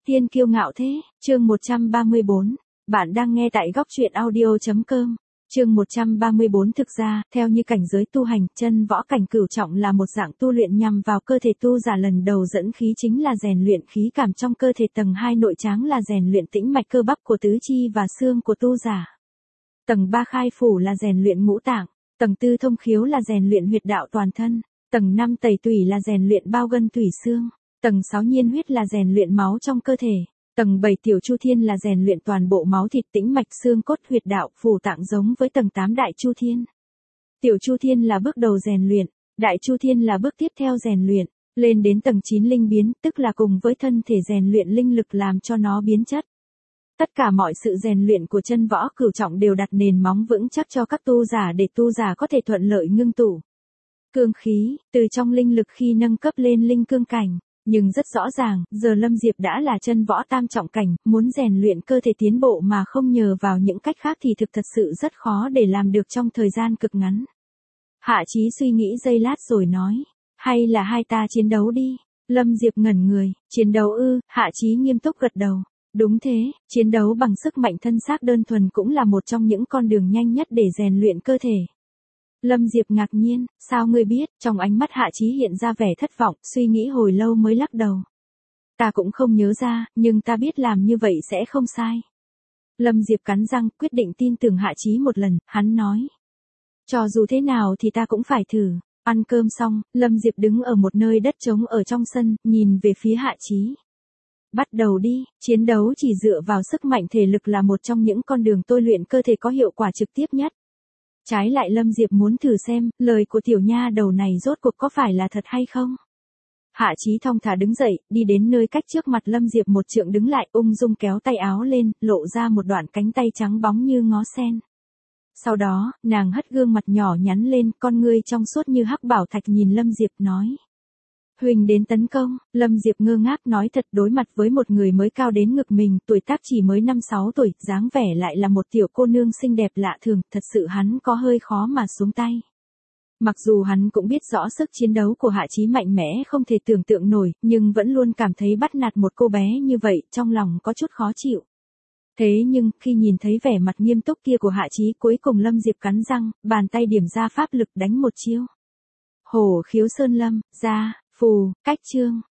Tiên kiêu ngạo thế, chương 134. Bạn đang nghe tại góc truyện audio.com. Chương 134. Thực ra, theo như cảnh giới tu hành, chân võ cảnh cửu trọng là một dạng tu luyện nhằm vào cơ thể tu giả. Lần đầu dẫn khí chính là rèn luyện khí cảm trong cơ thể, tầng 2 nội tráng là rèn luyện tĩnh mạch cơ bắp của tứ chi và xương của tu giả. Tầng 3 khai phủ là rèn luyện ngũ tạng, tầng 4 thông khiếu là rèn luyện huyệt đạo toàn thân, tầng 5 tẩy tủy là rèn luyện bao gân tủy xương, tầng 6 nhiên huyết là rèn luyện máu trong cơ thể, tầng 7 tiểu chu thiên là rèn luyện toàn bộ máu thịt tĩnh mạch xương cốt huyệt đạo phủ tạng, giống với tầng 8 đại chu thiên. Tiểu chu thiên là bước đầu rèn luyện, đại chu thiên là bước tiếp theo rèn luyện, lên đến tầng 9 linh biến, tức là cùng với thân thể rèn luyện linh lực làm cho nó biến chất. Tất cả mọi sự rèn luyện của chân võ cửu trọng đều đặt nền móng vững chắc cho các tu giả để tu giả có thể thuận lợi ngưng tụ cương khí, từ trong linh lực khi nâng cấp lên linh cương cảnh. Nhưng rất rõ ràng, giờ Lâm Diệp đã là chân võ tam trọng cảnh, muốn rèn luyện cơ thể tiến bộ mà không nhờ vào những cách khác thì thật sự rất khó để làm được trong thời gian cực ngắn. Hạ Chí suy nghĩ giây lát rồi nói, hay là hai ta chiến đấu đi. Lâm Diệp ngẩn người, chiến đấu ư? Hạ Chí nghiêm túc gật đầu. Đúng thế, chiến đấu bằng sức mạnh thân xác đơn thuần cũng là một trong những con đường nhanh nhất để rèn luyện cơ thể. Lâm Diệp ngạc nhiên, sao ngươi biết? Trong ánh mắt Hạ Chí hiện ra vẻ thất vọng, suy nghĩ hồi lâu mới lắc đầu. Ta cũng không nhớ ra, nhưng ta biết làm như vậy sẽ không sai. Lâm Diệp cắn răng, quyết định tin tưởng Hạ Chí một lần, hắn nói. Cho dù thế nào thì ta cũng phải thử. Ăn cơm xong, Lâm Diệp đứng ở một nơi đất trống ở trong sân, nhìn về phía Hạ Chí. Bắt đầu đi, chiến đấu chỉ dựa vào sức mạnh thể lực là một trong những con đường tôi luyện cơ thể có hiệu quả trực tiếp nhất. Trái lại Lâm Diệp muốn thử xem, lời của tiểu nha đầu này rốt cuộc có phải là thật hay không. Hạ Chí thong thả đứng dậy, đi đến nơi cách trước mặt Lâm Diệp một trượng, đứng lại, ung dung kéo tay áo lên, lộ ra một đoạn cánh tay trắng bóng như ngó sen. Sau đó, nàng hất gương mặt nhỏ nhắn lên, con ngươi trong suốt như hắc bảo thạch nhìn Lâm Diệp nói. Huỳnh đến tấn công. Lâm Diệp ngơ ngác nói thật, đối mặt với một người mới cao đến ngực mình, tuổi tác chỉ mới 5-6 tuổi, dáng vẻ lại là một tiểu cô nương xinh đẹp lạ thường, thật sự hắn có hơi khó mà xuống tay. Mặc dù hắn cũng biết rõ sức chiến đấu của Hạ Chí mạnh mẽ không thể tưởng tượng nổi, nhưng vẫn luôn cảm thấy bắt nạt một cô bé như vậy, trong lòng có chút khó chịu. Thế nhưng, khi nhìn thấy vẻ mặt nghiêm túc kia của Hạ Chí, cuối cùng Lâm Diệp cắn răng, bàn tay điểm ra pháp lực đánh một chiêu. Hổ khiếu sơn lâm, ra, phù, cách chương.